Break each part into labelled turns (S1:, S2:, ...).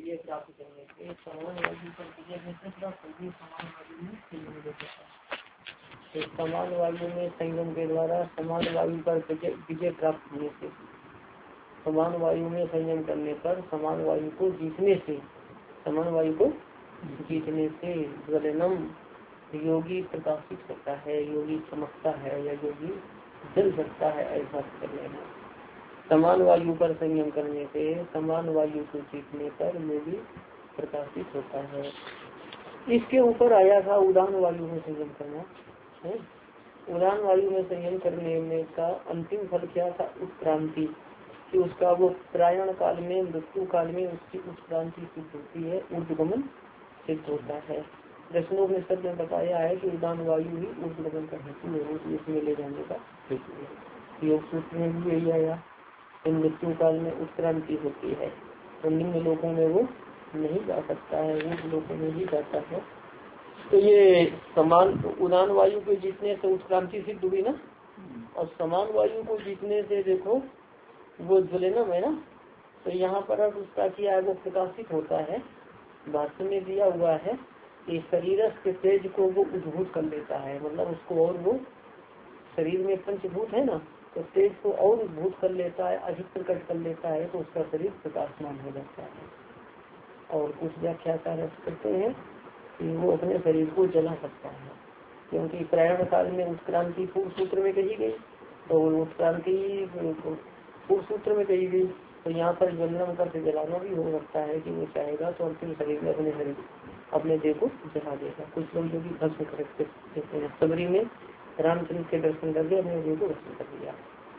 S1: विजय प्राप्त करने से समान वायु पर विजय कैसे प्राप्त होगी? समान वायु में संयम देता है। समान वायु में संयम के द्वारा समान वायु पर विजय प्राप्त होने से, समान वायु में संयम करने पर समान वायु को जीतने से, समान वायु को जीतने से ज्वलनम योगी प्रकाशित होता है, योगी चमकता है या योगी जल सकता है, ऐसा कर लेना। समान वायु पर संयम करने से समान वायु को जीतने पर योगी प्रकाशित होता है। इसके ऊपर आया था उदान वायु में संयम करना है। उदान वायु में संयम करने में का अंतिम फल क्या था? उत्क्रांति, कि उसका वो प्रयाण काल में, मृत्यु काल में उसकी उत्क्रांति सिद्ध होती है, ऊर्ध्वगमन सिद्ध होता है। दर्शनोपनिषद में बताया है कि उदान वायु ही ऊर्ध्वगमन का हेतु है, इसमें ले जाने का हेतु है। योग सूत्र में भी यही आया, तो मृत्यु काल में उत्क्रांति होती है, तो निम्न लोकों में वो नहीं जा सकता है, ऊर्ध लोकों में ही जाता है। तो ये समान उदान वायु को जीतने से उत्क्रांति सिद्ध हुई ना, और समान वायु को जीतने से देखो वो ज्वलनम है ना, तो यहाँ पर अब उसका क्या है, वो प्रकाशित होता है। भाष्य में दिया हुआ है कि शरीर के तेज को वो उद्भूत कर लेता है, मतलब उसको और वो शरीर में पंचभूत है ना, तो तेज को और उद्भूत कर लेता है, अधिक प्रकट कर लेता है, तो उसका शरीर प्रकाशमान हो जाता है। और कुछ व्याख्याकार करते हैं कि वो अपने शरीर को जला सकता है, क्योंकि प्रयाण काल में उत्क्रांति पूर्व सूत्र में कही गई, तो उत्क्रांति पूर्व सूत्र में कही गई, तो यहाँ पर ज्वलनम का जलाना भी हो सकता है कि वो चाहेगा तो अंतिम शरीर में अपने देह को जला देगा। कुछ लोग जो कि भस्म करते हैं, सबरी में रामचंद्र के दर्शन करके अपने देह को भस्म कर दिया,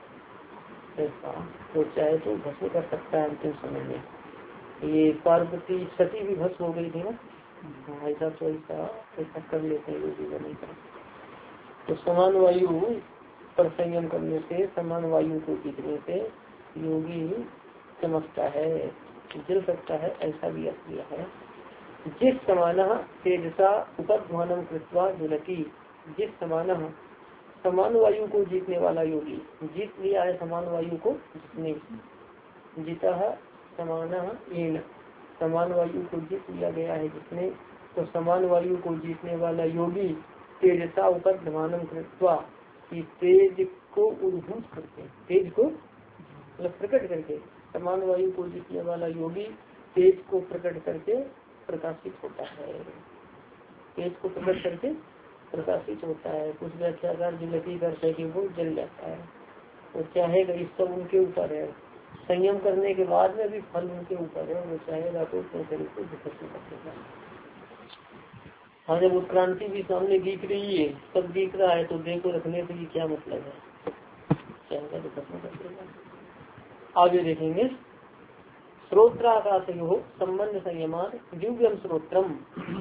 S1: ऐसा तो चाहे तो भस्म कर सकता है अंतिम समय में। ये पार्वती सती भी भस्म हो गई थी ना, ऐसा तो ऐसा कर लेते हैं योगी नहीं कर। तो समान वायु पर संयम करने से, समान वायु को जीतने से योगी चमकता है, जल सकता है, ऐसा भी अर्थ किया है। जिस समान तेजसा उपध्वानम कृत्वा ज्वलति, जिस समान वायु को जीतने वाला योगी, जीत लिया है समान वायु को, जिसने जीता है समान वायु को जीत लिया गया है जिसने, तो समान वायु को जीतने वाला योगी तेजसा उपध्वानम कृत्वा, कि तेज को उद्भूत करके, तेज को मतलब प्रकट करके, समान वायु को जीतने वाला योगी तेज को प्रकट करके प्रकाशित होता है, तेज को प्रकट करके प्रकाशित होता है। कुछ व्याख्याकार जिलती करते हैं कि वो जल जाता है, वो चाहेगा, इस सब उनके ऊपर है, संयम करने के बाद में भी फल उनके ऊपर है, वो चाहेगा तो अपने शरीर को विकसित कर देगा। हाँ, जब उत्क्रांति भी सामने दिख रही है, सब दिख रहा है, तो देह को रखने से क्या मतलब है, चाहेगा तो खत्म कर देगा। आगे देखेंगे, श्रोत्राकाशयो संबंध संयमान दिव्यम श्रोत्रम,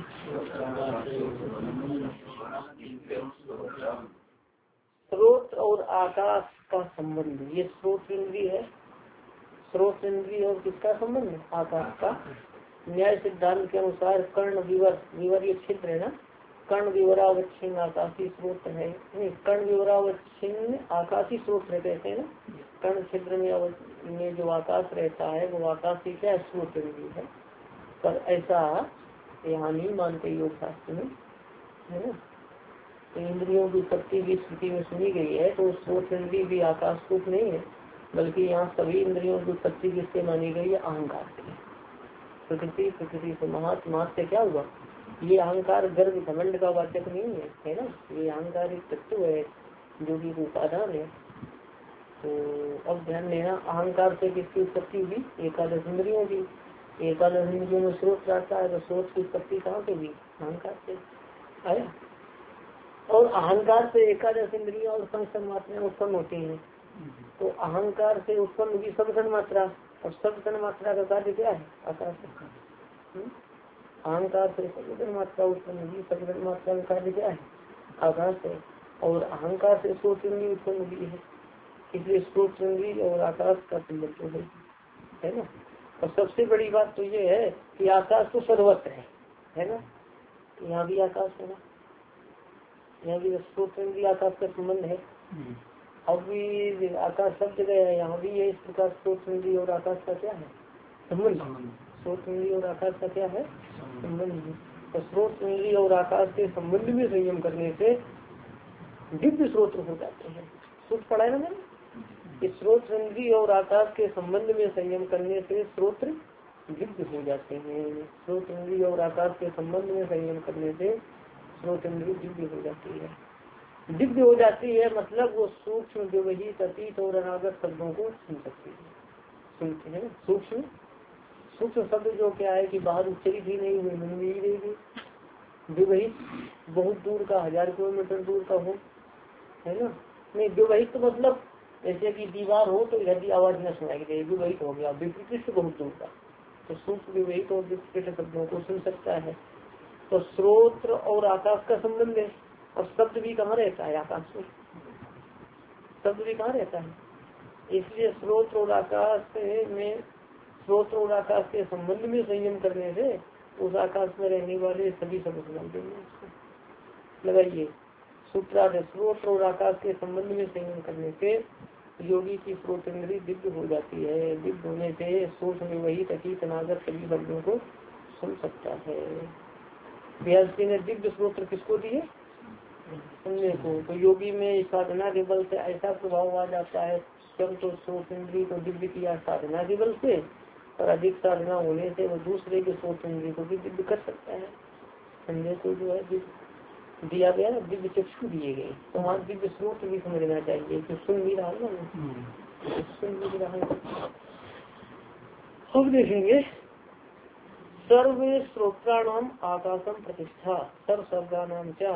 S1: स्रोत और आकाश का संबंध, ये स्रोत इंद्रिय है, स्रोत इंद्रिय और किसका संबंध है? आकाश का। न्याय सिद्धांत के अनुसार कर्ण विवर ये छिद्र है ना, कर्ण विवरावच्छिन्न आकाशी स्रोत है, कर्ण विवरावच्छिन्न आकाशी स्रोत कहते हैं ना, कर्ण छिद्र में जो आकाश रहता है वो आकाश ही क्या स्रोत इंद्रिय है, पर ऐसा यहाँ नहीं मानते योग शास्त्र में, है ना। तो इंद्रियों की उत्पत्ति की स्थिति में सुनी गई है, तो स्रोत इंद्रिय भी आकाश रूप नहीं है, बल्कि यहाँ सभी इंद्रियों की उत्पत्ति किससे मानी गई है? अहंकार से। प्रकृति से महात्मा से क्या हुआ? ये अहंकार गर्भ घमंड का वाचक नहीं है, है ना, ये अहंकार एक तत्व है जो कि उपादान है। तो अब ध्यान देना, अहंकार से किसकी उत्पत्ति हुई? एकादश इंद्रियों की। एकादश इंद्रियों में स्रोत रहता है, तो स्रोत की उत्पत्ति कहाँ से हुई? अहंकार से आया। और अहंकार से एकादश इंद्रियों और संगठन मात्राएं उत्पन्न होती हैं, तो अहंकार से उत्पन्न हुई सबगण मात्रा, और सबगण मात्रा का कार्य क्या है? आकाश। अहंकार से सबगण मात्रा उत्पन्न हुई, सबगण मात्रा का कार्य क्या है? आकाश है। और अहंकार से स्रोत इंद्रिय उत्पन्न हुई है, इसलिए स्रोत इंद्रिय और आकाश का संबंध है ना। और सबसे बड़ी बात तो ये है कि आकाश तो सर्वत्र है ना, यहाँ भी आकाश है ना, यहाँ भी स्रोत इंद्रिय आकाश का संबंध है। अब भी आकाश सब जगह है, यहाँ भी ये इस प्रकार स्रोत इंद्रिय और आकाश का क्या है? संबंध। स्रोत इंद्रिय और आकाश का क्या है संबंध। तो स्रोत इंद्रिय और आकाश के संबंध में संयम करने से दिव्य स्रोत हो जाते हैं। सूत्र पढ़ा है ना मैंने। स्रोत इंद्रिय और आकाश के संबंध में संयम करने से स्रोत दिव्य हो जाते हैं। स्रोत इंद्रिय और आकाश के संबंध में संयम करने से स्रोत इंद्रिय दिव्य हो जाती है। दिव्य हो जाती है मतलब वो सूक्ष्म व्यवहित अतीत और अनागत शब्दों को सुन सकती है। सुनते हैं सूक्ष्म सूक्ष्म शब्द जो क्या है कि बाहर उच्चरित ही नहीं हुए मन में ही रहेगी। व्यवहित बहुत दूर का 1000 किलोमीटर दूर का हो, है ना। नहीं व्यवहित तो मतलब जैसे कि दीवार हो तो इधर की आवाज न सुनाई दे, व्यवहित हो गया। विपरीत बहुत दूर का, तो सूक्ष्म व्यवहित और विपरीत शब्दों को सुन सकता है। तो स्रोत और आकाश का संबंध है। और शब्द भी कहाँ रहता है आकाश में, शब्द भी कहाँ रहता है। इसलिए स्रोत और आकाश में स्रोत और आकाश के संबंध में संयम करने से उस आकाश में रहने वाले सभी शब्द सुनाई देंगे। लगाइए सूत्रार्थ, स्रोत और आकाश के संबंध में संयम करने से योगी की स्रोत इंद्रिय दिव्य हो जाती है। दिव्य होने से सूक्ष्म में वही अतीत अनागत सभी शब्दों को सुन सकता है। व्यास जी ने दिव्य स्रोत्र किसको दिए, सुनने को। तो योगी में साधना के बल से ऐसा प्रभाव आ जाता है, स्वयं तो स्रोत इंद्रिय को दिव्य किया साधना के बल से, और अधिक साधना होने से वो दूसरे के स्रोत इंद्रिय को भी दिव्य कर सकता है। संजय को जो है दिया गया ना, दिव्य चक्षु दिए गए, तो वहाँ दिव्य स्रोत भी समझना चाहिए कि सुन भी रहा है ना, सुन भी रहा है। अब देखेंगे सर्व श्रोत्राणाम आकाशम प्रतिष्ठा। सर्व शब्दानाम क्या,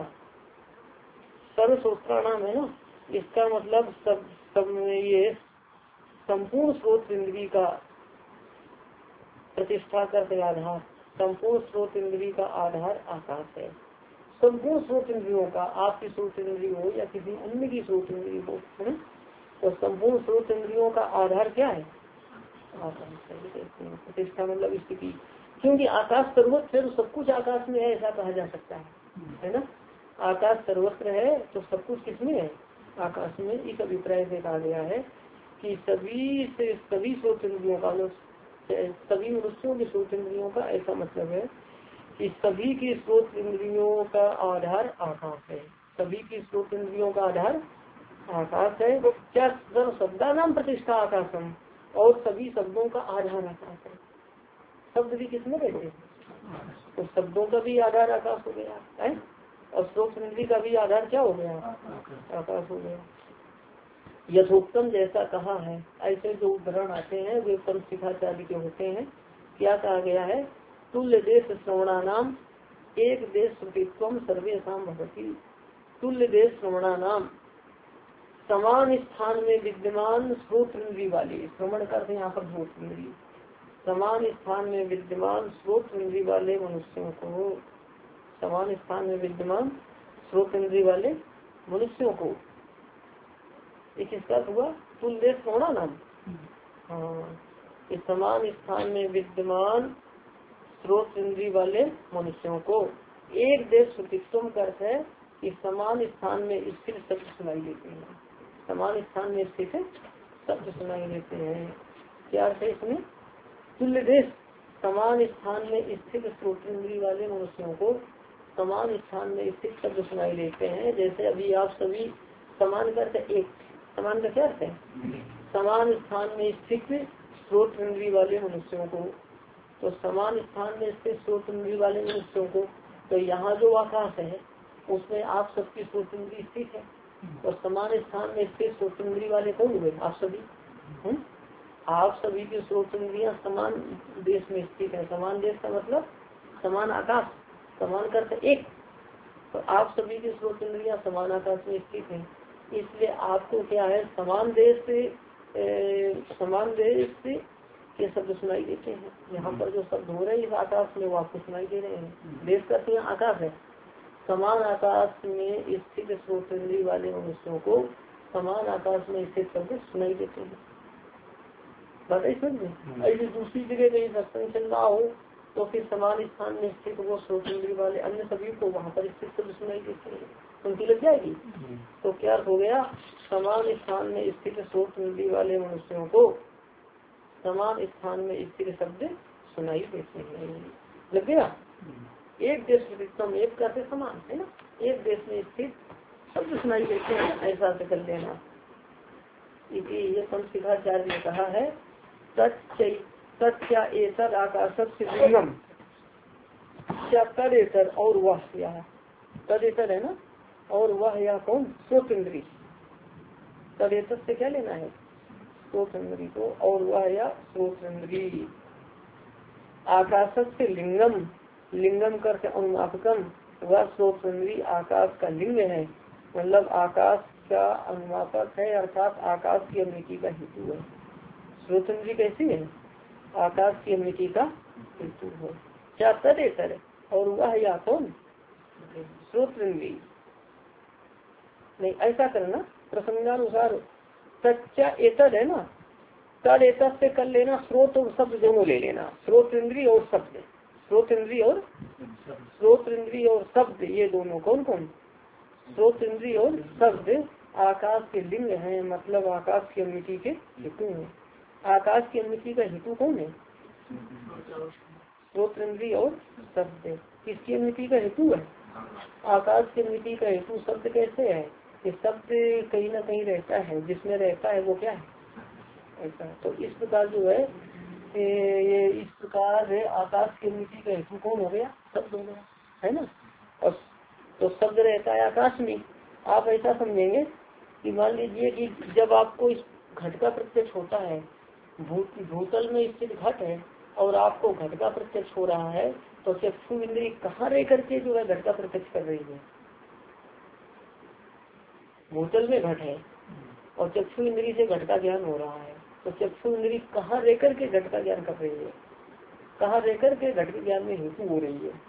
S1: सर्व श्रोत्राणाम है ना, इसका मतलब सब में ये संपूर्ण स्रोत इंद्रिय का प्रतिष्ठा करते आधार, संपूर्ण स्रोत इंद्रिय का आधार आकाश है। संपूर्ण स्रोत इंद्रियों का, आपकी स्रोत इंद्रिय हो या किसी अन्य की स्रोत इंद्रिय हो, है ना, तो संपूर्ण स्रोत इंद्रियों का आधार क्या है आकाश है। प्रतिष्ठा मतलब स्थिति, क्योंकि आकाश सर्वत्र है तो सब कुछ आकाश में है ऐसा कहा जा सकता है ना। आकाश सर्वत्र है तो सब कुछ किसमें है, आकाश में। इस अभिप्राय से कहा गया है कि सभी स्रोत इंद्रियों का, सभी मनुष्यों के स्रोत इंद्रियों का ऐसा मतलब है कि सभी की स्रोत इंद्रियों का आधार आकाश है। सभी की स्रोत इंद्रियों का आधार आकाश है। तो क्या सर्व शब्दा नाम प्रतिष्ठा आकाशम, और सभी शब्दों का आधार आकाश है। शब्द भी किसमें रहते हैं, तो शब्दों का भी आधार आकाश हो गया है, और स्रोत इंद्रिय का भी आधार क्या हो गया आकाश हो गया। यथोक्तम जैसा कहा है, ऐसे जो उदाहरण आते हैं वे पंच शिखाचार्य के होते हैं। क्या कहा गया है, तुल्य देश श्रवणानाम एक देश श्रुतित्वम सर्वेषां भवति। तुल्य देश श्रवणानाम समान स्थान में विद्यमान स्रोत इंद्रिय वाले, श्रवण करते यहाँ पर स्रोत इंद्रिय, समान स्थान में विद्यमान स्रोत इंद्रिय वाले मनुष्यों को, समान स्थान में विद्यमान स्रोत इंद्रिय वाले मनुष्यों को, किसका हुआ तुल्य श्रवणा नाम। हाँ, इस समान स्थान में विद्यमान स्रोत इंद्रिय वाले मनुष्यों को एक देश श्रुतित्वम करते हैं कि समान स्थान में स्थित शब्द सुनाई देते हैं। समान स्थान में स्थित शब्द सुनाई देते हैं। क्या अर्थ है इसमें, तुल्य देश समान स्थान में स्थित स्रोत इंद्रिय वाले मनुष्यों को समान स्थान में स्थित शब्द सुनाई देते हैं। जैसे अभी आप सभी समान करते एक, समान का क्या अर्थ है, समान स्थान में स्थित स्रोत इंद्रिय वाले मनुष्यों को, तो समान स्थान में स्थित स्रोत इंद्रिय वाले मनुष्यों को, तो यहाँ जो आकाश है उसमें आप सबकी स्रोत इंद्रिय स्थित है, और समान स्थान में स्थित स्रोत इंद्रिय वाले कौन हुए, आप सभी। आप सभी की स्रोत इंद्रियां समान देश में स्थित है। समान देश का मतलब समान आकाश, समान करते एक, तो आप सभी की स्रोत इंद्रियां समान आकाश में स्थित है। इसलिए आपको क्या है, समान देश से ये शब्द सुनाई देते हैं। यहाँ पर जो शब्द हो रहे हैं इस आकाश में वो आपको सुनाई दे रहे हैं। देश करते हैं आकाश है, समान आकाश में स्थित स्रोत इंद्रिय वाले मनुष्यों को समान आकाश में स्थित शब्द सुनाई देते हैं। बात है समझ में। ऐसे दूसरी जगह कहीं सत्संग चल रहा हो तो फिर समान स्थान में स्थित वो स्रोत इंद्रिय वाले अन्य सभी को वहाँ पर स्थित शब्द सुनाई देते हैं, उनकी लग जाएगी। तो क्या हो गया, समान स्थान में स्थित स्रोत इंद्रिय वाले मनुष्यों को समान स्थान में स्थित शब्द सुनाई देते हैं। लग गया? एक देश प्रतिष्ठम, एक करते समान है ना, एक देश में स्थित शब्द सुनाई देते हैं, ऐसा से कर लेना। ये पंचशिखाचार्य ने कहा है तत्या एतर आकाशत से लिंगम, क्या तदेतर और वह, या तदेतर है ना, और वह या कौन, श्रोतेंद्री। तदेतर से क्या लेना है, श्रोतेंद्री को, और वह या श्रोतेंद्री। आकाशत से लिंगम, लिंगम करके अनुमापकम, वह श्रोतेंद्री आकाश का लिंग है, मतलब आकाश का अनुमापक है, अर्थात आकाश की अमिति का हेतु है। श्रोतेंद्री कैसी है, आकाश की अमिति का हेतु है। क्या तदेतर, और वह या कौन, श्रोतेंद्री। नहीं, ऐसा करना प्रसंगानुसार, सच्चा एतद है ना, तद एतद से कर लेना, स्रोत और शब्द दोनों ले लेना, स्रोत इंद्री और शब्द, स्रोत इंद्री और स्रोत इंद्री और शब्द, ये दोनों कौन कौन, स्रोत इंद्री और शब्द आकाश के लिंग हैं, मतलब आकाश की अमिति के हेतु हैं। आकाश की अमिति का हेतु कौन है, स्रोत इंद्री और शब्द। किसकी अमिति का हेतु है, आकाश की अमिति का हेतु शब्द कैसे है, कि शब्द कहीं ना कहीं रहता है, जिसमें रहता है वो क्या है, ऐसा। तो इस प्रकार जो है ये इस प्रकार आकाश की अमिति का हेतु कौन हो गया, शब्द हो गया, है ना। और तो शब्द रहता है आकाश में। आप ऐसा समझेंगे कि मान लीजिए कि जब आपको इस घट का प्रत्यक्ष होता है, भूतल में स्थित घट है और आपको घट का प्रत्यक्ष हो रहा है, तो चक्षु इंद्री कहाँ रह करके जो है घट का प्रत्यक्ष कर रही है, भूतल में घट है और चक्षु इंद्री से घट का ज्ञान हो रहा है, तो चक्षु इंद्री कहाँ रह करके घट का ज्ञान कर रही है, कहाँ रह करके घट के ज्ञान में हेतु हो रही है,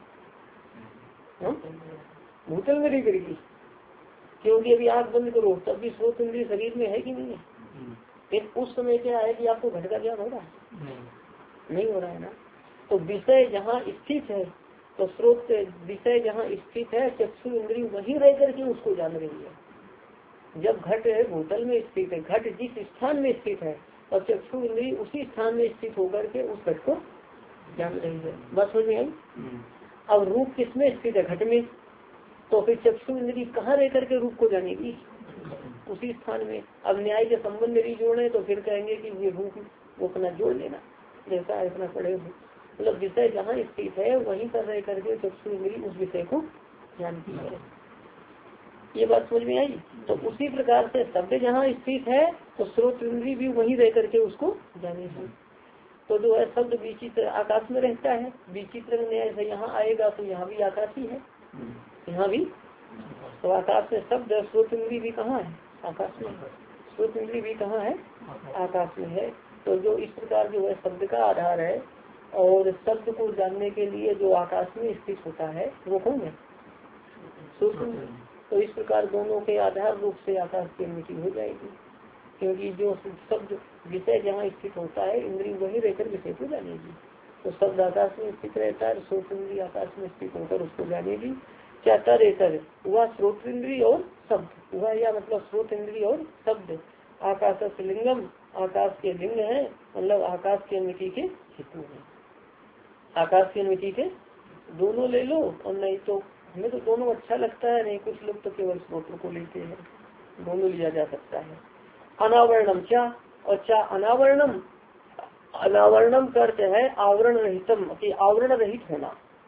S1: भूतल में रह करके। क्योंकि अभी आँख बंद करो तब भी स्रोत इंद्री शरीर में है कि नहीं है, फिर उस समय क्या है कि आपको घट का ज्ञान हो रहा है, नहीं हो रहा है ना। तो विषय जहाँ स्थित है, तो स्रोत विषय जहाँ स्थित है, चक्षु इंद्री वहीं रह करके उसको जान रही है। जब घट भूतल में स्थित है, घट जिस स्थान में स्थित है और चक्षु इंद्री उसी स्थान में स्थित होकर के उस घट को जान रही है। बस समझ में आई। अब रूप किसमें स्थित है, घट में, तो फिर चक्षु इंद्री कहाँ रह करके रूप को जानेगी, उसी स्थान में। अब न्याय के संबंध नहीं जोड़े तो फिर कहेंगे कि ये रूप वो अपना जोड़ लेना, जैसा इतना पड़े हो, मतलब विषय जहाँ स्थित है वहीं पर रह करके चक्षु इंद्री उस विषय को जानती है। ये बात समझ में आई। तो उसी प्रकार से शब्द जहाँ स्थित है तो स्रोत इंद्री भी वहीं रह करके उसको जानेगी। तो जो है शब्द विचित्र आकाश में रहता है, विचित्र न्याय से यहाँ आएगा तो यहाँ भी आकाश ही है, यहाँ भी तो आकाश में शब्द, स्रोत इंद्री भी कहाँ है, आकाश में, स्रोत इंद्री भी कहाँ है, आकाश में है। तो जो इस प्रकार जो है शब्द का आधार है और शब्द को जानने के लिए जो आकाश में स्थित होता है वो कौन है, स्रोत इंद्री। तो इस प्रकार दोनों के आधार रूप से आकाश की अमिति हो जाएगी, क्योंकि जो शब्द विषय जहाँ स्थित होता है इंद्री वही रहकर विषय को जानेगी। तो शब्द आकाश में स्थित रहता है, स्रोत इंद्री आकाश में स्थित होकर उसको जानेगी। क्या तदेतर, वह स्रोत इंद्री और शब्द, वह या मतलब स्रोत इंद्री और शब्द आकाश से लिंगम, आकाश के लिंग है, मतलब आकाश की अमिति के हेतु है। आकाश की अमिति के दोनों ले लो, और नहीं तो हमें तो दोनों अच्छा लगता है, नहीं कुछ लोग तो केवल स्रोत्र को लेते हैं, दोनों लिया जा सकता है। अनावरणम क्या, और क्या अनावरणम, अनावरणम करते है आवरण रहितम, आवरण रहित होना,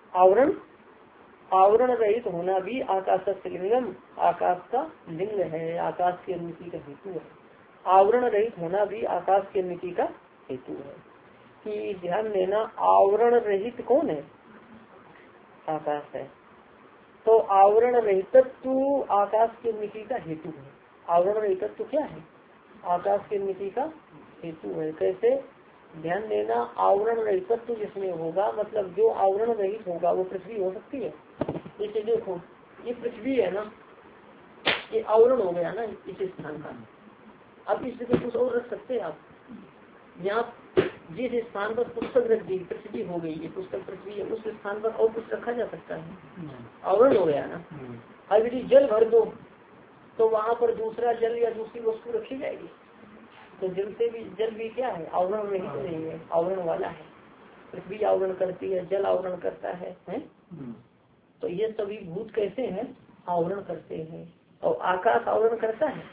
S1: आवरण रहित होना भी आकाश से लिंगम, आकाश का लिंग है, आकाश की अमिति का हेतु है। आवरण रहित होना भी आकाश की अमिति का हेतु है। कि ध्यान देना, आवरण रहित कौन है, आकाश है। तो आवरण रहितत्व आकाश की अमिति का हेतु है। आवरण रहितत्व क्या है, आकाश की अमिति का हेतु है। कैसे, ध्यान देना, आवरण रहितत्व जिसमें होगा, मतलब जो आवरण रहित होगा वो पृथ्वी हो सकती है। जैसे देखो ये पृथ्वी है ना, ये आवरण हो गया ना इस स्थान का। अब इस जगह कुछ और रख सकते हैं आप, यहाँ जिस स्थान पर पुस्तक रख दी पृथ्वी हो गई, ये पुस्तक पृथ्वी है, उस स्थान पर और कुछ रखा जा सकता है, आवरण हो गया ना। अब यदि जल भर दो तो वहाँ पर दूसरा जल या दूसरी वस्तु रखी जाएगी, तो जल से भी, जल भी क्या है, आवरण नहीं तो नहीं है, आवरण वाला है। पृथ्वी आवरण करती है, जल आवरण करता है? तो ये सभी भूत कैसे हैं? आवरण करते हैं। और आकाश आवरण करता है।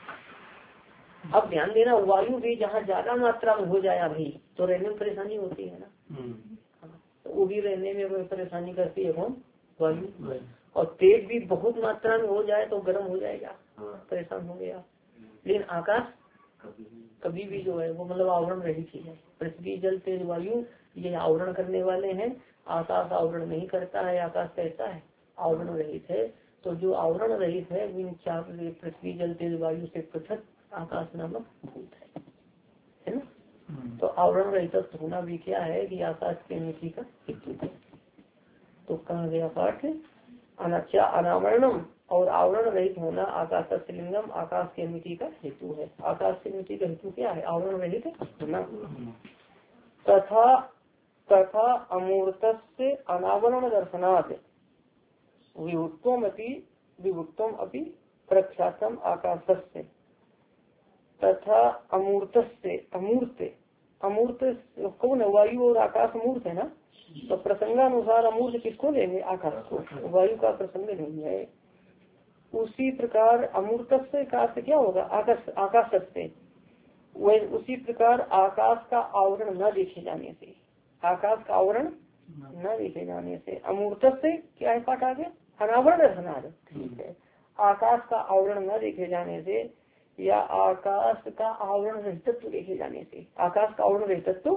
S1: अब ध्यान देना, वायु भी जहाँ ज्यादा मात्रा में हो जाए अभी तो रहने में परेशानी होती है ना। तो वो भी रहने में परेशानी करती है कौन? वायु। और तेज भी बहुत मात्रा में हो जाए तो गर्म हो जाएगा, परेशान हो गया। लेकिन आकाश कभी भी जो है वो मतलब आवरण रहित ही है। पृथ्वी जल तेज वायु ये आवरण करने वाले हैं, आकाश आवरण नहीं करता है। आकाश कैसा है? आवरण रहित है। तो जो आवरण रहित है इन चार पृथ्वी जल तेज वायु से पृथक आकाश नामक भूत है ना। तो आवरण रहित होना भी क्या है कि आकाश के नीति का हेतु है। तो कहा गया पाठ अनाचा अनावरणम, और आवरण रहित होना आकाश से लिंगम आकाश के नीति का हेतु है। आकाश के नीति का हेतु क्या है? आवरण रहित होना। तथा तथा अमूर्त से अनावरण दर्शनात् विभुत्वम अपि प्रख्यातम आकाशस्य। तथा अमूर्त से अमूर्त कौन है? वायु और आकाश अमूर्त है ना। तो प्रसंगानुसार अमूर्त किसको लेंगे? आकाश को। वायु का प्रसंग नहीं है। उसी प्रकार अमूर्त से का क्या होगा? आकाश से। वह उसी प्रकार आकाश का आवरण न देखे जाने से, आकाश का आवरण न देखे जाने से अमूर्त से क्या है? पाठ आगे अनावरण दर्शनात्। ठीक है। आकाश का आवरण न देखे जाने से या आकाश का आवरण रहितत्व देखे जाने से, आकाश का आवरण रहितत्व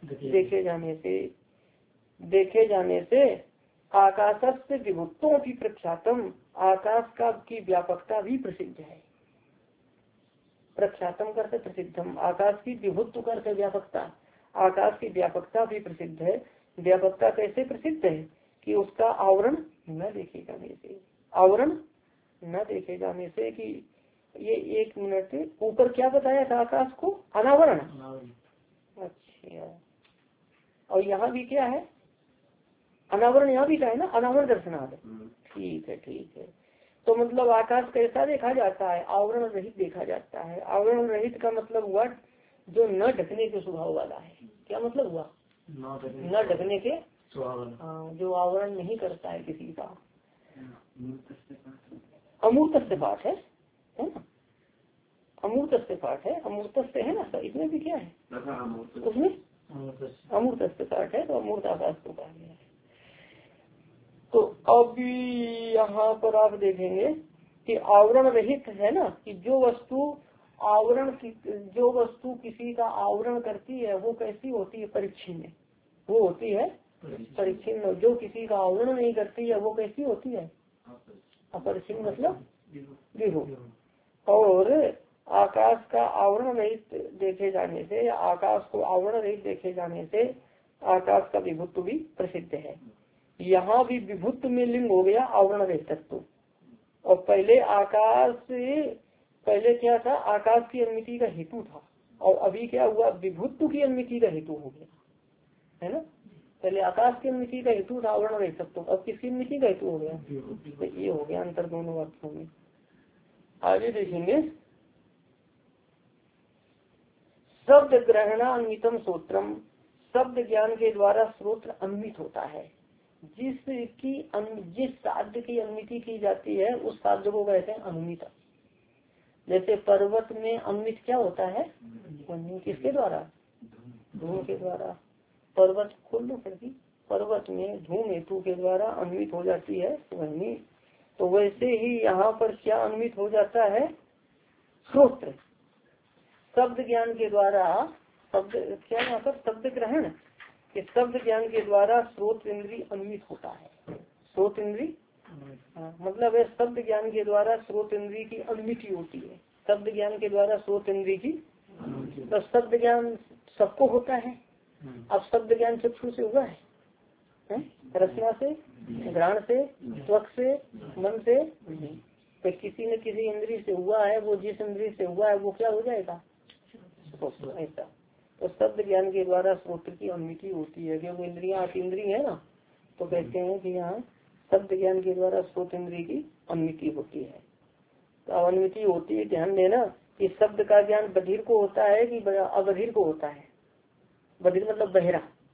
S1: देखे जाने से आकाश से विभुत्वों की प्रख्यातम, आकाश का की व्यापकता भी प्रसिद्ध है। प्रख्यातम करते प्रसिद्धम, आकाश की विभुत्व करते व्यापकता, आकाश की व्यापकता भी प्रसिद्ध है। व्यापकता कैसे प्रसिद्ध है? कि उसका आवरण न देखे जाने से, आवरण न देखे जाने से। कि ये 1 मिनट ऊपर क्या बताया था? आकाश को अनावरण। अच्छा, और यहाँ भी क्या है? अनावरण यहाँ भी का है ना, अनावरण दर्शनार्थ। ठीक है। तो मतलब आकाश कैसा देखा जाता है? आवरण रहित देखा जाता है। आवरण रहित का मतलब हुआ जो न ढकने के स्वभाव वाला है। क्या मतलब हुआ? न ढकने के स्वभाव। हाँ, जो आवरण नहीं करता है किसी का। अमूर्त से पाठ है ना। अमूर्त से पाठ है, अमूर्त से है ना। इसमें भी क्या है? उसमें अमूर्त से पाठ है। तो अमूर्त आकाश को कहा गया है। तो अब यहाँ पर आप देखेंगे कि आवरण रहित है ना, कि जो वस्तु किसी का आवरण करती है वो कैसी होती है? परिच्छिन्न। वो होती है परिच्छिन्न। जो किसी का आवरण नहीं करती है वो कैसी होती है? अपरिच्छिन्न, मतलब विभु। और आकाश का आवरण रहित देखे जाने से या आकाश को आवरण रहित देखे जाने से आकाश का विभुत्व भी प्रसिद्ध है। यहाँ भी विभुत्व में लिंग हो गया आवरण रहित तत्व। और पहले क्या था? आकाश की अनुमिति का हेतु था। और अभी क्या हुआ? विभुत्व की अनुमिति का हेतु हो गया, है ना। पहले आकाश की अनुमिति का हेतु था आवरण रहित तत्व, अब किसकी अनुमिति का हेतु हो गया? तो ये हो गया अंतर दोनों वाक्यों में। आगे देखेंगे शब्द ग्रहणान्वितम श्रोत्रम, शब्द ज्ञान के द्वारा श्रोत्र अन्वित होता है। जिस साध्य की अनुमिति की जाती है उस साध्य को कहते हैं अनुमित। जैसे पर्वत में अन्वित क्या होता है? किसके द्वारा? धूम के द्वारा। पर्वत खोल लो फिर भी। पर्वत में धूम हेतु के द्वारा अन्वित हो जाती है वही। तो वैसे ही यहाँ पर क्या अन्वित हो जाता है? श्रोत्र। शब्द ज्ञान के द्वारा, शब्द क्या यहाँ पर? शब्द ग्रहण के शब्द ज्ञान के द्वारा श्रोत इंद्री अन्वित होता है। श्रोत इंद्री मतलब है शब्द ज्ञान के द्वारा श्रोत इंद्री की अनुमिति होती है। शब्द ज्ञान के द्वारा श्रोत इंद्री की, तो शब्द ज्ञान सबको होता है। अब शब्द ज्ञान चक्षु से हुआ है, रचना से, घ्राण से, त्वक से, मन से नहीं। तो किसी न किसी इंद्री से हुआ है। वो जिस इंद्री से हुआ है वो क्या हो जाएगा? ऐसा। तो शब्द ज्ञान के द्वारा श्रोत्र की अनुमिति होती है। क्योंकि इंद्रियां 8 इंद्रिय है ना, तो कहते हैं कि यहाँ शब्द ज्ञान के द्वारा श्रोत इंद्रिय की अनुमिति होती है। तो अनुमिति होती है, ध्यान देना कि शब्द का ज्ञान बधिर को होता है कि अबधिर को होता है? बधिर मतलब बहरा,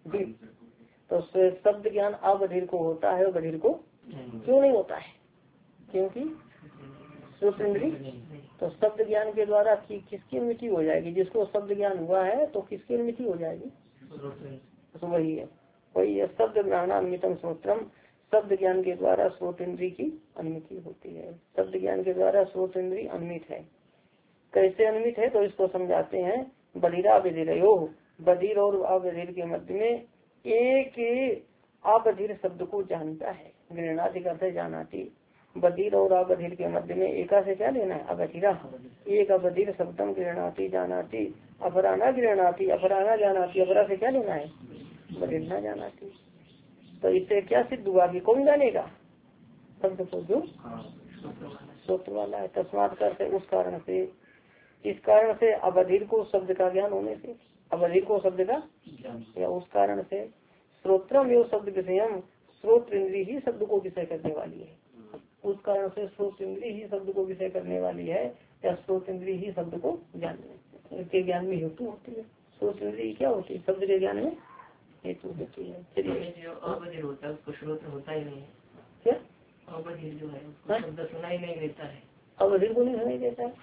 S1: तो शब्द ज्ञान अबधिर को होता है और बधिर को क्यों नहीं होता है? क्योंकि श्रोत्र इंद्री। तो शब्द ज्ञान के द्वारा किसकी अनुमति हो जाएगी? जिसको शब्द ज्ञान हुआ है तो किसकी अनुमति हो जाएगी? तो वही है शब्द ज्ञानान्वितम श्रोत्रम। शब्द ज्ञान के द्वारा श्रोत इंद्री की अनुमति होती है। शब्द ज्ञान के द्वारा श्रोत इंद्री अनुमित है। कैसे अनुमित है तो इसको समझाते हैं। बधिरा बधिरयो, बधिर और अबधिर के मध्य में एक अबधिर शब्द को जानता है। गृहणाति करते है जानाति। बधिर और अबधिर के मध्य में एका से क्या लेना है? अबधिरा। एक अबधिर शब्दम गृहणाति जानाति, अपराना गृहणाति, अपराना जानाति। अपरा से क्या लेना है? बधिरना जानाति। तो इससे क्या सिद्ध हुआ कि कौन जानेगा शब्द को? जो श्रोत्र वाला है। तस्मात् करते उस कारण से, इस कारण से अबधिर को शब्द का ज्ञान होने से, अबधिर को शब्द का या उस कारण से श्रोत्रम एवं शब्द विषयम, श्रोत्र इंद्री ही शब्द को विषय करने वाली है। उस कारण से श्रोत्र इंद्री ही शब्द को विषय करने वाली है, या श्रोत्र इंद्री ही शब्द को के ज्ञान में हेतु होती है। श्रोत्र इंद्री क्या होती है? शब्द के ज्ञान में हेतु होती है। चलिए,
S2: जो अबधिर होता है उसको श्रोत्र होता ही नहीं है।
S1: क्या
S2: अबधिर जो है उसको शब्द सुनाई नहीं देता है।
S1: अबधिर को नहीं सुनाई देता है?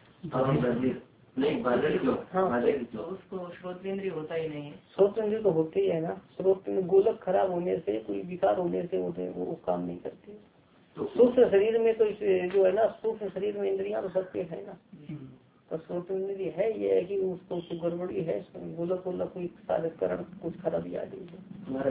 S2: तो उसको श्रोत्र इंद्रिय होता ही नहीं है।
S1: श्रोत्र इंद्रिय तो होते ही है ना। श्रोत्र गोलक खराब होने से, कोई विकार होने से वो काम नहीं करती। सूक्ष्म शरीर में तो जो है ना, सूक्ष्म शरीर में इंद्रियां तो सबके है ना। तो श्रोत्र इंद्रिय है, ये है कि उसको गड़बड़ी है, गोलक गोलक कोई कारण कुछ खराबी आ गई है।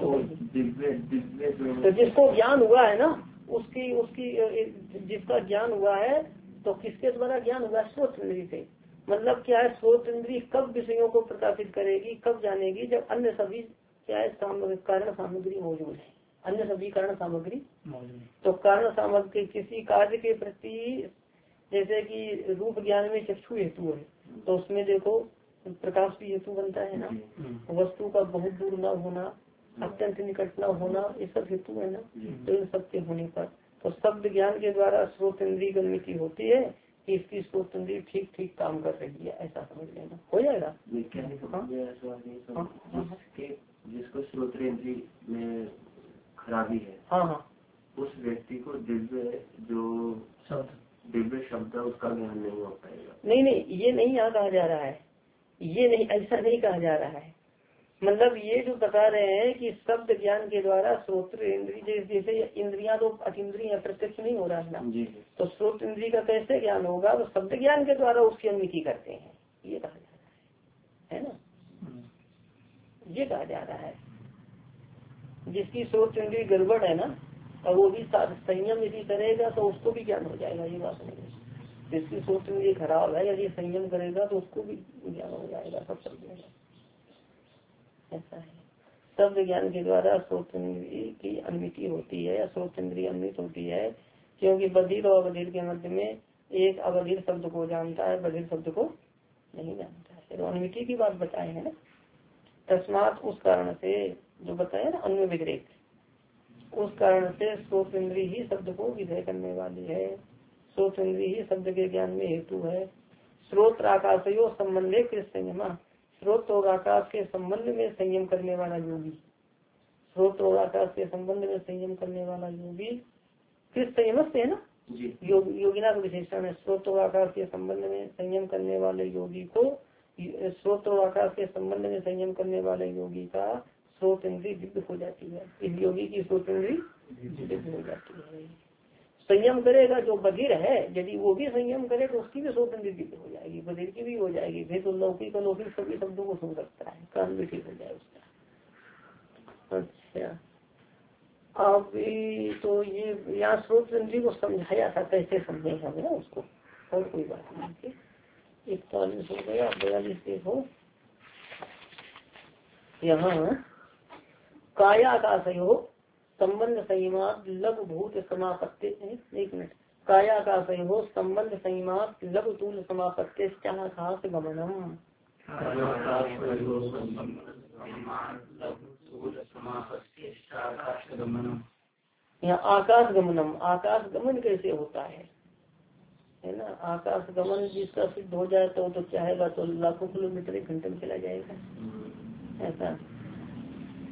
S1: तो जिसको ज्ञान हुआ है ना, उसकी जिसका ज्ञान हुआ है तो किसके द्वारा ज्ञान हुआ? श्रोत्र इंद्रिय से। मतलब क्या है? श्रोत्र इंद्रिय कब विषयों को प्रकाशित करेगी, कब जानेगी? जब अन्य सभी क्या है कारण सामग्री मौजूद है। अन्य सभी कारण सामग्री तो कारण सामग्री किसी कार्य के प्रति, जैसे कि रूप ज्ञान में चक्षु हेतु है, तो उसमें देखो प्रकाश भी हेतु बनता है ना। वस्तु का बहुत दूर न होना, अत्यंत निकट न होना, ये सब हेतु है ना। तो इन सबके होने पर तो शब्द ज्ञान के द्वारा श्रोत इंद्रिय की अनुमति होती है कि इसकी श्रोत इंद्रिय ठीक ठीक काम कर रही है, ऐसा समझ लेना। हो जाएगा।
S3: जिसको श्रोत्र इंद्रिय में खराबी है,
S1: हाँ,
S3: उस व्यक्ति को दिव्य शब्द उसका ज्ञान नहीं हो पाएगा।
S1: नहीं, ये नहीं यहाँ कहा जा रहा है। ये नहीं, ऐसा नहीं कहा जा रहा है। मतलब ये जो बता रहे हैं कि शब्द ज्ञान के द्वारा श्रोत्र इंद्रिय, जैसे इंद्रियां तो अतीन्द्रिय प्रत्यक्ष नहीं हो रहा है ना, तो श्रोत्र इंद्रिय का कैसे ज्ञान होगा? तो शब्द ज्ञान के द्वारा उसकी अनुमति करते हैं, ये कहा जा रहा है ना। ये कहा जा रहा है जिसकी श्रोत्र इंद्रिय गड़बड़ है ना, और वो भी संयम यदि करेगा तो उसको भी ज्ञान हो जाएगा। ये बात नहीं है। जिसकी श्रोत्र इंद्रिय खराब है, यदि संयम करेगा तो उसको भी ज्ञान हो जाएगा, सब चल जाएगा। ऐसा है। शब्द ज्ञान के द्वारा श्रोत्र इंद्रिय की अनुमति होती है, या श्रोत्र इंद्रिय अनुमित होती है, क्योंकि बधिर और अबधिर के मध्य में एक अबधिर शब्द को जानता है, बधिर शब्द को नहीं जानता है। तो अनुमति की बात बताए है ना। तस्मात् उस कारण से, जो बताया ना अन्य व्यतिरेक, उस कारण से श्रोत्र इंद्रिय ही शब्द को विषय करने वाली है। श्रोत्र इंद्रिय ही शब्द के ज्ञान में हेतु है। श्रोत्र आकाशयो संबंधे कृत संयमा, स्रोत और आकाश के संबंध में संयम करने वाला योगी, स्रोत और आकाश के संबंध में संयम करने वाला योगी किस संयम से है ना, योगिना का विशेषण है। स्रोत और आकाश के संबंध में संयम करने वाले योगी को, स्रोत और आकाश के संबंध में संयम करने वाले योगी का स्रोत इंद्रिय दिव्य हो जाती है। इस योगी की स्रोत इंद्रिय दिव्य हो जाती है। संयम करेगा जो बधिर है, यदि वो भी संयम करे तो उसकी भी स्रोत इंद्रिय दिव्य हो जाएगी, बधिर की भी हो जाएगी। फिर तो लौकिक अलौकिक सभी शब्दों को सुन सकता है, कान भी ठीक हो जाए उसका। अच्छा, अब तो ये यहाँ स्रोत इंद्रिय को समझाया था, कैसे समझे हमें ना उसको, और कोई बात नहीं। 41 हो गया, 42 देखो यहाँ काया आकाशयो संबंध संयमात लघु भूत समापत्ति, एक मिनट, काया आकाशयो संबंध संयमात लघु तूल समापत्ति चाखास गमनम। यहाँ आकाश गमनम, आकाश गमन कैसे होता है ना। आकाश गमन जिसका सिद्ध हो जाए तो चाहेगा तो लाखों किलोमीटर एक घंटे में चला जाएगा, ऐसा।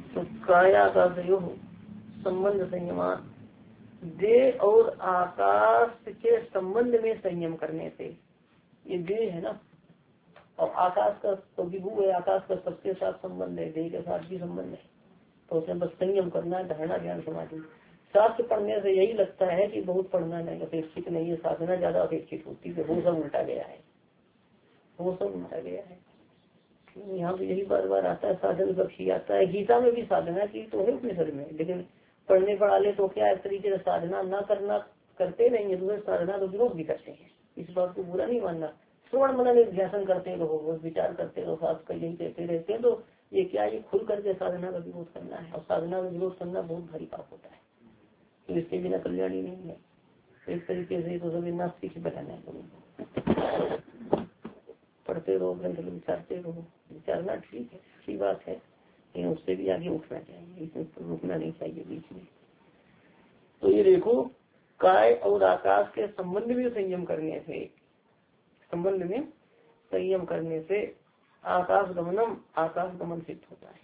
S1: तो काया का संबंध संयमान, देह और आकाश के संबंध में संयम करने से, ये देह है ना, और आकाश का तो विभू है, आकाश का सबके साथ संबंध है, देह के साथ भी संबंध है, तो उसमें बस संयम करना, धारणा ज्ञान समाधि। शास्त्र पढ़ने से यही लगता है कि बहुत पढ़ना नहीं, अपेक्षित नहीं है, साधना ज्यादा अपेक्षित होती है, वो सब उल्टा गया है, वो सब उल्टा गया है। यहाँ पे यही बार बार आता है, साधन बख्शी आता है, गीता में भी साधना की तो है उपनिषद में, लेकिन पढ़ने पढ़ाले तो क्या एक तरीके से साधना न करना करते नहीं है, दूसरे साधना तो विरोध भी करते हैं, इस बात को बुरा नहीं मानना। श्रवण मनन ध्यान करते रहो, विचार करते रहो, साथ का यही कहते रहते हैं, तो ये क्या, ये खुल करके साधना का विरोध करना है, और साधना का विरोध करना बहुत भारी पाप होता है, तो इसके बिना कल्याण ही नहीं है। एक तरीके से तो सभी नास्तिक बताना है, पढ़ते रहो, ग्रंथ विचारते रहो, विचारना ठीक है, अच्छी बात है, लेकिन उससे भी आगे उठना चाहिए, इसमें रुकना नहीं चाहिए बीच में। तो ये देखो, काय और आकाश के संबंध में संयम करने से, संबंध में संयम करने से आकाश गमनम, आकाश गमन सिद्ध होता है।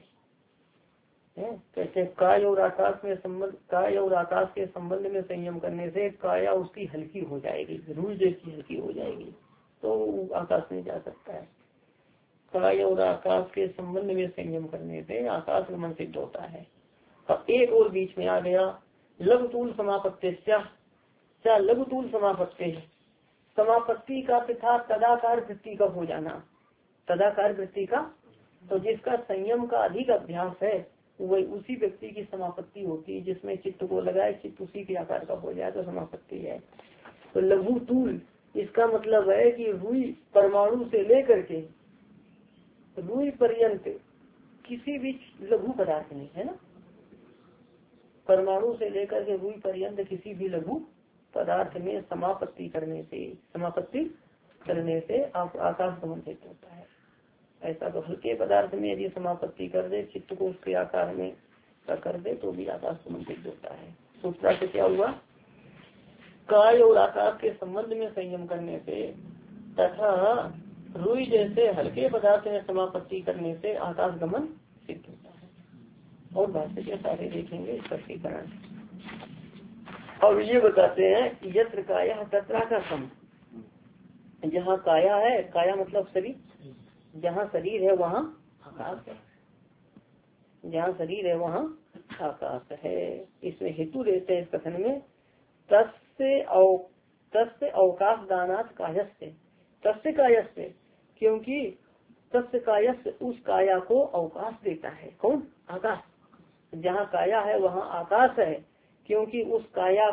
S1: कैसे काय और आकाश में संबंध, काय और आकाश के संबंध में संयम करने से काया उसकी हल्की हो जाएगी, रूई जैसी हल्की हो जाएगी, तो आकाश में जा सकता है। काय और आकाश के संबंध में संयम करने से आकाश गमन सिद्ध होता है। अब एक और बीच में आ गया, लघुतूल समापत्ति, क्या लघुतूल समापत्ति, समापत्ति का तथा तदाकार वृत्ति का हो जाना, तदाकार वृत्ति का, तो जिसका संयम का अधिक अभ्यास है वही उसी व्यक्ति की समापत्ति होती है, जिसमें चित्त को लगाए, चित्त उसी के आकार का हो जाए तो समापत्ति है। तो लघुतूल इसका मतलब है कि रुई परमाणु से लेकर के रुई पर्यंत किसी भी लघु पदार्थ में, है ना, परमाणु से लेकर के रुई पर्यंत किसी भी लघु पदार्थ में समापत्ति करने से, समापत्ति करने से आकाश गमन सिद्ध होता है। ऐसा तो हल्के पदार्थ में यदि समापत्ति कर दे, चित्त को उसके आकार में कर दे, तो भी आकाश गमन सिद्ध होता है। सूत्रा से क्या हुआ, काय और आकाश के संबंध में संयम करने से तथा रुई जैसे हल्के पदार्थ में समापत्ति करने से आकाश गमन सिद्ध होता है। और भाष्य के सारे देखेंगे स्पष्टीकरण। और ये बताते हैं यत्र काया तत्राकाशम, जहाँ काया है, काया मतलब शरीर, जहाँ शरीर है वहाँ आकाश है, जहाँ शरीर है वहाँ आकाश है। इसमें हेतु देते हैं इस कथन में, तस्य अवकाश दानात कायस्य, तस्य कायस्य, क्योंकि तस्य कायस्य उस काया को अवकाश देता है, कौन, आकाश, जहाँ काया है वहाँ आकाश है, क्योंकि उस काया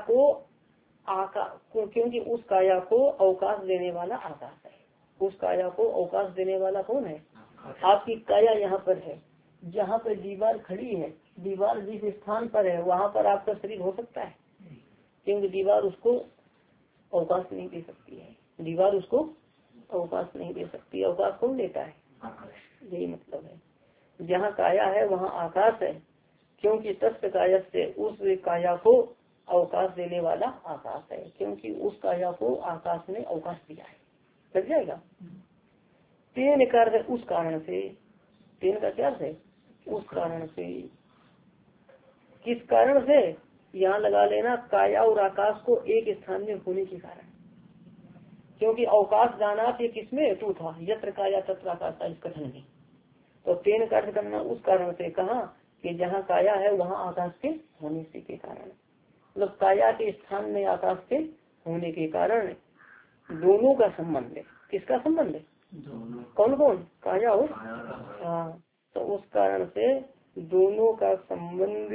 S1: को अवकाश देने वाला आकाश है। उस काया को अवकाश देने वाला कौन है, आपकी काया यहाँ पर है, जहाँ पर दीवार खड़ी है, दीवार जिस स्थान पर है वहाँ पर आपका शरीर हो सकता है, क्योंकि दीवार उसको अवकाश नहीं दे सकती है, दीवार उसको अवकाश नहीं दे सकती, अवकाश कौन देता है, यही मतलब है। जहाँ काया है वहाँ आकाश है, क्योंकि तस्य काया से उस काया को अवकाश देने वाला आकाश है, क्योंकि उस काया को आकाश ने अवकाश दिया है। लग जाएगा। तेन कार्य उस कारण से, तेन का क्या है, उस कारण से, किस कारण से, यहाँ लगा लेना काया और आकाश को एक स्थान में होने के कारण, क्योंकि अवकाश दानात ये किसमें हेतु था, यत्र काया तत्र आकाश इस कथन में, तो तेन कार्य करना उस कारण से कहा कि जहाँ काया है वहाँ आकाश के होने से के कारण, मतलब काया के स्थान में आकाश के होने के कारण दोनों का संबंध है। किसका संबंध है, कौन कौन, काया और, हाँ, तो उस कारण से दोनों का संबंध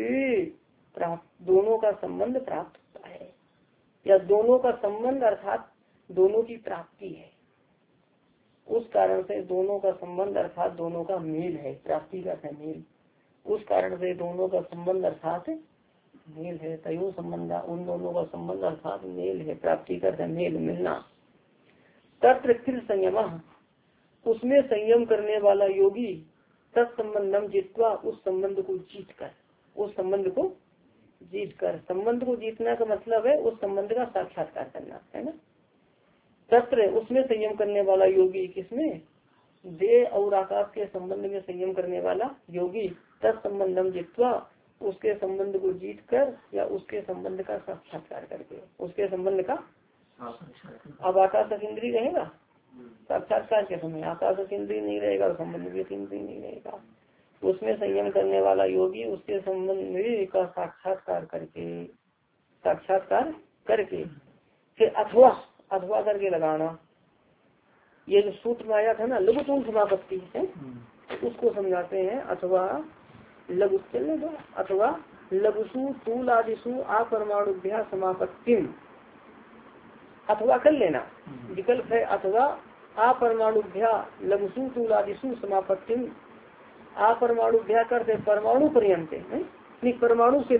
S1: प्राप्त होता है, या दोनों का संबंध अर्थात दोनों की प्राप्ति है। उस कारण से दोनों का संबंध अर्थात दोनों का मेल है, प्राप्ति का है मेल, उस कारण से दोनों का संबंध अर्थात मेल है। तयो संबंध, उन दोनों का संबंध अर्थात मेल है, प्राप्ति का है मेल, मिलना। तत्र किल संयम, उसमें संयम करने वाला योगी तत्संबंधम जित्वा, उस संबंध को जीत कर, उस संबंध को जीत कर, संबंध को जीतना का मतलब है उस संबंध का साक्षात्कार करना, है ना। तत्र उसमें संयम करने वाला योगी, किसमें, देह और आकाश के संबंध में संयम करने वाला योगी तत्संबंधम जित्वा, उसके संबंध को जीत कर या उसके संबंध का साक्षात्कार करके, उसके संबंध का। अब आकाश इंद्रिय रहेगा साक्षात्कार के समय, आकाश इंद्रिय नहीं रहेगा तो संबंध भी इंद्रिय नहीं रहेगा। उसमें संयम करने वाला योगी उसके संबंध का साक्षात्कार करके फिर अथवा करके लगाना। ये जो सूत्र में आया था ना लघु तूल समापत्ति है, उसको समझाते हैं। अथवा लघु चलने दो, अथवा लघुसु तूल आदिशु अपरमाणुभ्या समापत्तिम, अथवा कर लेना विकल्प है। अथवा अपरमाणुभ्या लघुसु तूल आदिशु समापत्तिम, अपरमाणुभ्या करते परमाणु पर्यंत नहीं, परमाणु से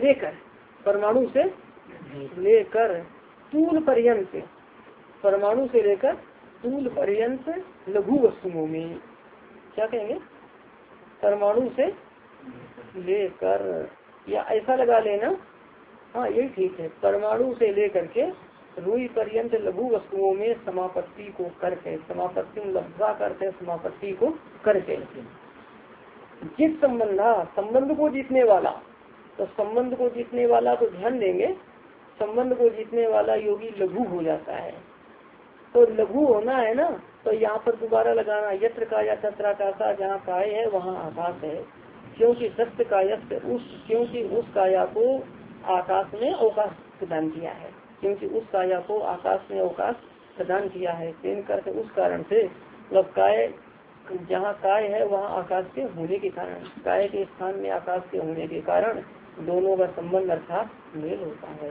S1: लेकर तूल पर्यंत, परमाणु से लेकर तूल पर्यंत लघु वस्तुओं में, क्या कहेंगे, परमाणु से लेकर, या ऐसा लगा लेना, हाँ यही ठीक है, परमाणु से लेकर के रुई पर्यंत लघु वस्तुओं में समापत्ति को करके, समापत्ति लब्धा करते समापत्ति को करके, जिस संबंध को जीतने वाला, तो संबंध को जीतने वाला तो ध्यान देंगे, संबंध को जीतने वाला योगी लघु हो जाता है। तो लघु होना है ना, तो यहाँ पर दोबारा लगाना यत्र काया तत्र आकाशा, जहाँ काय है वहाँ आकाश है, क्योंकि सत्य कायस्थ क्योंकि उस काया को आकाश में अवकाश प्रदान किया है, क्योंकि उस काया को आकाश में अवकाश प्रदान किया है। तीन करके उस कारण से, मतलब काय जहाँ काय है वहाँ आकाश के होने के कारण, काय के स्थान में आकाश के होने के कारण दोनों का संबंध अर्थात मेल होता है।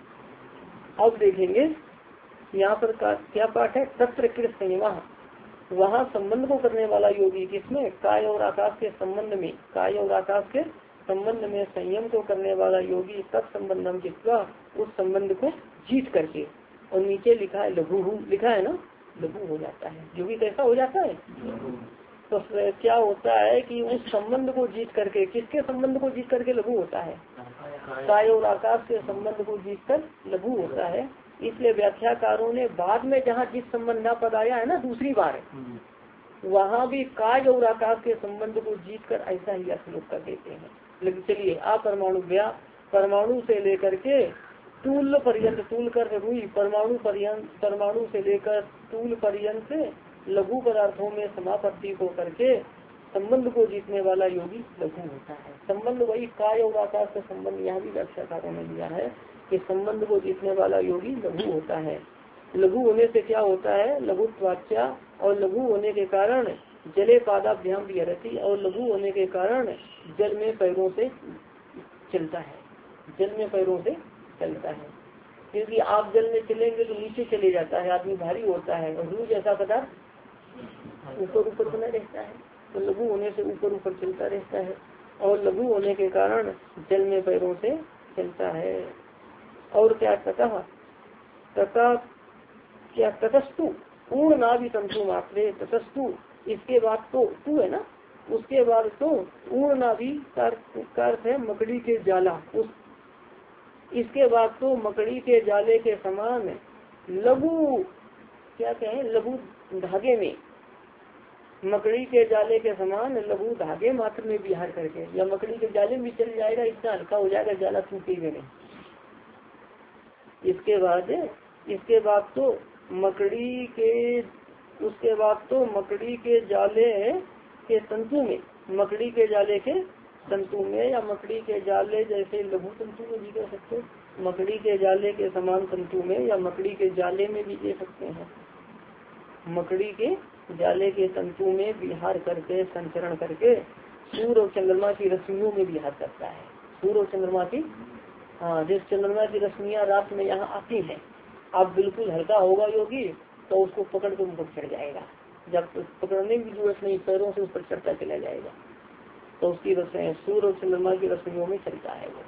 S1: अब देखेंगे यहाँ पर क्या पाठ है, तत्र कृत संयम, वहाँ संबंध को करने वाला योगी किसमें, काय और आकाश के संबंध में, काय और आकाश के संबंध में संयम को करने वाला योगी तत्संबंधम जित्वा, उस संबंध को जीत करके, और नीचे लिखा है लघु, लिखा है ना, लघु हो जाता है। योगी कैसा हो जाता है, तो क्या होता है कि उस संबंध को जीत करके, किसके संबंध को जीत करके लघु होता है, काय और आकाश के संबंध को जीत कर लघु होता है। इसलिए व्याख्याकारों ने बाद में जहाँ जिस संबंध पद आया है ना दूसरी बार, वहाँ भी काय और आकाश के संबंध को जीत कर ऐसा ही श्लोक कर देते हैं। लेकिन चलिए अपरमाणु परमाणु से लेकर के तूल पर्यंत, तूल कर रुई, परमाणु पर्यंत, परमाणु से लेकर तूल पर्यंत लघु पदार्थों में समापत्ति को करके संबंध को जीतने वाला योगी लघु होता है। संबंध वही काय और आकाश का संबंध यहाँ भी व्याख्याकारों ने दिया है कि संबंध को जीतने वाला योगी लघु होता है। लघु होने से क्या होता है, लघुत्वाच्या, और लघु होने के कारण जले पादाभ्याम विहरति, और लघु होने के कारण जल में पैरों से चलता है, जल में पैरों से चलता है। क्योंकि आप जल में चलेंगे तो नीचे चले जाता है, आदमी भारी होता है, और रूह जैसा पदार्थ ऊपर ऊपर बना रहता है, तो लघु होने से ऊपर ऊपर चलता रहता है, और लघु होने के कारण जल में पैरों से चलता है। और क्या तथा क्या ततस्तु पूर्ण नाभि तंतु मात्रे, ततस्तु इसके बाद तो तू है ना, उसके बाद तो पूर्ण नाभि का अर्थ है मकड़ी के जाला, उस इसके बाद तो मकड़ी के जाले के समान लघु, क्या कहें, लघु धागे में, मकड़ी के जाले के समान लघु धागे मात्र में विहार करके, या मकड़ी के जाले में चल जाएगा, इतना हल्का हो जाएगा, जाला टूटेगा नहीं। इसके बाद तो मकड़ी के, उसके बाद तो मकड़ी के जाले के तंतु में, मकड़ी के जाले के तंतु में, या मकड़ी के जाले जैसे लघु तंतु में भी कह सकते, मकड़ी के जाले के समान तंतु में, या मकड़ी के जाले में भी दे सकते हैं, मकड़ी के जाले के तंतु में विहार करके, संचरण करके सूर्य और चंद्रमा की रश्मियों में विहार करता है। सूर्य और चंद्रमा की, हाँ, जिस चंद्रमा की रश्मियाँ रात में यहाँ आती हैं, अब बिल्कुल हल्का होगा योगी तो उसको पकड़ कर ऊपर चढ़ जाएगा, जब पकड़ने की जरूरत नहीं, पैरों से ऊपर चढ़ता चला जाएगा, तो उसकी रस्में सूर्य और चंद्रमा की रश्मियों में चलता है वो।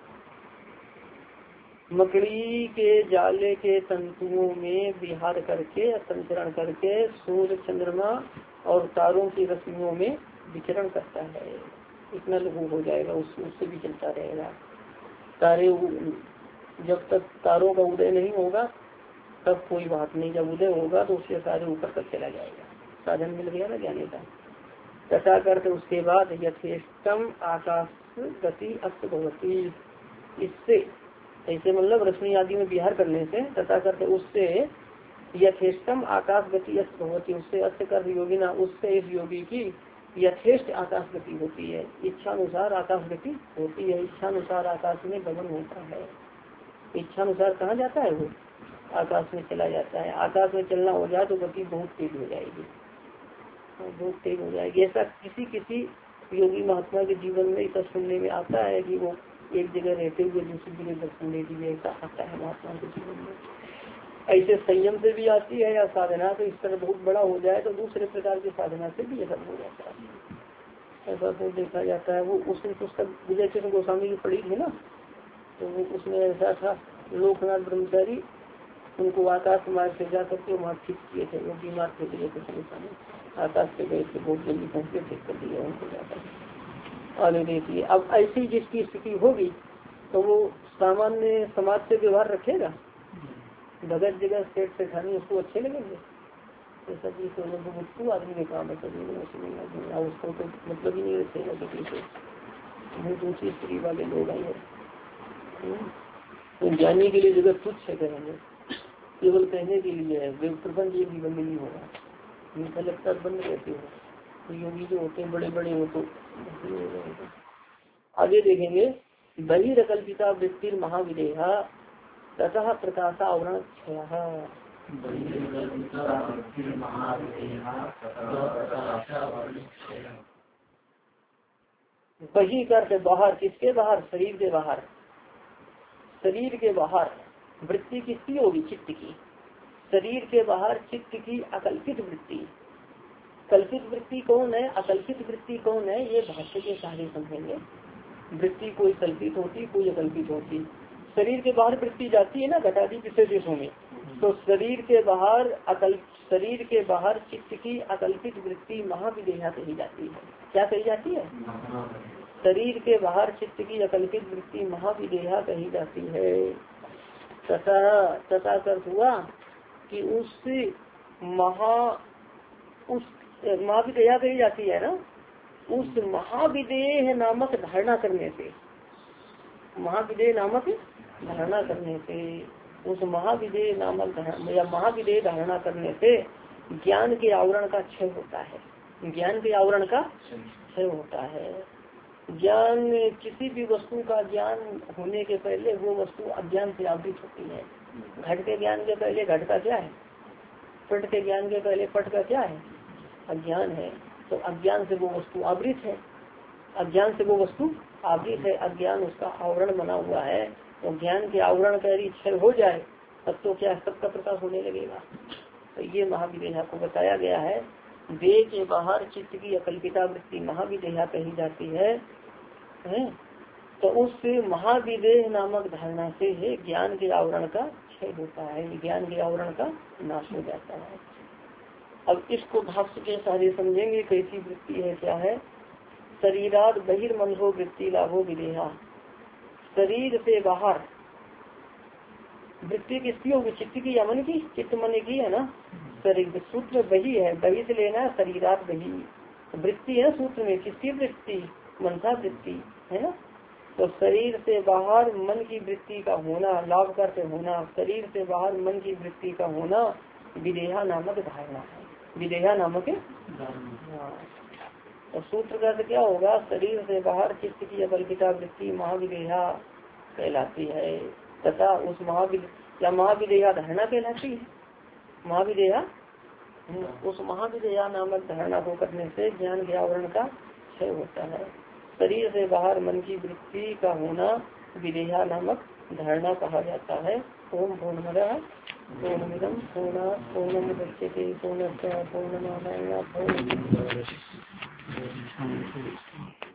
S1: मकड़ी के जाले के तंतुओं में विहार करके, संचरण करके सूर्य चंद्रमा और तारों की रश्मियों में विचरण करता है, इतना लघु हो जाएगा, उससे भी चलता रहेगा। तारे जब तक तारों का उदय नहीं होगा तब कोई बात नहीं, जब उदय होगा तो उसके सारे ऊपर तक चला जाएगा, साधन मिल गया ना जाने का। तथा करते उसके बाद यथेष्टम आकाश गति अस्त भवती। इससे ऐसे मतलब रश्मि आदि में विहार करने से तथा करते उससे यथेष्टम आकाश गति अस्त भवती, उससे अस्त कर योगी ना, उससे इस योगी की यथेष्ट आकाश गति होती है, इच्छानुसार आकाश गति होती है। इच्छानुसार आकाश में गमन होता है। इच्छानुसार कहाँ जाता है वो? आकाश में चला जाता है। आकाश में चलना हो जाए तो गति बहुत तेज हो जाएगी, बहुत तेज हो जाएगी। ऐसा किसी किसी योगी महात्मा के जीवन में ऐसा सुनने में आता है कि वो एक जगह रहते हुए दूसरी जगह दर्शन ले लीजिए, ऐसा आता है महात्मा के जीवन में। ऐसे संयम से भी आती है या साधना तो इस तरह बहुत बड़ा हो जाए तो दूसरे प्रकार की साधना से भी ऐसा हो जाता है। ऐसा तो देखा जाता है। वो उसने पुस्तक विजय कृष्ण गोस्वामी की पढ़ी थी ना, तो उसमें ऐसा था लोकनाथ ब्रह्मचारी उनको आकाश मार्ग से जा करके वहाँ ठीक किए थे। वो बीमार थे विजय कृष्ण गोस्वामी, आकाश से गए थे, बहुत जल्दी पहुँचे, ठीक कर दिया उनको जाकर। आगे देखिए, अब ऐसी जिसकी स्थिति होगी तो वो सामान्य समाज से व्यवहार रखेगा। भगत जगह सेठ से खानी उसको अच्छे लगेंगे? ऐसा चीज तो उसको आदमी के काम है, कभी नहीं, उसको तो मतलब ही नहीं रखेगा किसी से। बहुत ऊंची स्त्री वाले लोग आए तो ज्ञानी के लिए जगह तुच्छ है कहेंगे, केवल कहने के लिए है। प्रबंध ये भी बंद नहीं होगा, मीठा लगता बंद रहते हो। तो योगी जो होते हैं बड़े बड़े हो तो आगे देखेंगे। बहिरकल्पिता वृत्ति महाविदेहा ततः प्रकाशावरण क्षय। बही करके बाहर, किसके बाहर? शरीर के बाहर। शरीर के बाहर वृत्ति किसकी होगी? चित्त की। शरीर के बाहर चित्त की अकल्पित वृत्ति। कल्पित वृत्ति कौन है? अकल्पित वृत्ति कौन है? ये भाष्य के सहारे समझेंगे। वृत्ति कोई कल्पित होती, कोई अकल्पित होती। शरीर के बाहर वृत्ति जाती है ना घटादी विषय देशों में, तो शरीर के बाहर चित्त की अकल्पित वृत्ति महाविदेहा कही जाती है। क्या कही जाती है? शरीर के बाहर चित्त की अकल्पित वृत्ति महाविदेहा कही जाती है। तथा अर्थ हुआ कि उस महाविदेहा कही जाती है ना, उस महाविदेह नामक धारणा करने से, महाविदेह नामक धारणा करने से, उस महाविदेह नामक या महाविदेह धारणा करने से ज्ञान के आवरण का क्षय होता है। ज्ञान के आवरण का क्षय होता है। ज्ञान, किसी भी वस्तु का ज्ञान होने के पहले वो वस्तु अज्ञान से आवृत होती है। घट के ज्ञान के पहले घट का क्या है? पट के ज्ञान के पहले पट का क्या है? अज्ञान है। तो अज्ञान से वो वस्तु आवृत है, अज्ञान से वो वस्तु आवृत है, अज्ञान उसका आवरण बना हुआ है। तो ज्ञान के आवरण का यदि क्षय हो जाए तब तो क्या सबका प्रकाश होने लगेगा। तो ये महाविदेहा को बताया गया है। देह के बाहर चित्त की अकल्पिता वृत्ति महाविदेहा कही जाती है। तो उस महाविदेह नामक धारणा से है ज्ञान के आवरण का क्षय होता है, ज्ञान के आवरण का नाश हो जाता है। अब इसको भाष्य के सहारे समझेंगे कैसी वृत्ति है, क्या है। शरीराद बहिर्मनसो वृत्ति लाभो विदेहा। शरीर से बाहर वृत्ति किसकी होगी? चित्त की या मन की? चित्त मन की है ना। शरीर सूत्र बही है, बही से लेना शरीरात बही वृत्ति है सूत्र में। किसकी वृत्ति? मनसा वृत्ति है ना। तो शरीर से बाहर मन की वृत्ति का होना, लाभ करते होना, शरीर से बाहर मन की वृत्ति का होना विदेहा नामक धारणा है। विदेहा नामक तो सूत्र का क्या होगा? शरीर से बाहर चित्त की अकल्पिता वृत्ति महाविदेहा कहलाती है। तथा उस महाविदेहा धारणा कहलाती है। महाविदेहा, उस महाविदेहा नामक धारणा को करने से ज्ञान के आवरण का क्षय होता है। शरीर से बाहर मन की वृत्ति का होना विदेहा नामक धारणा कहा जाता है। ओम पूर्णमदः पूर्णमिदं पूर्णात् पूर्णमुदच्यते पूर्णस्य पूर्णमादाय पूर्णमेवावशिष्यते।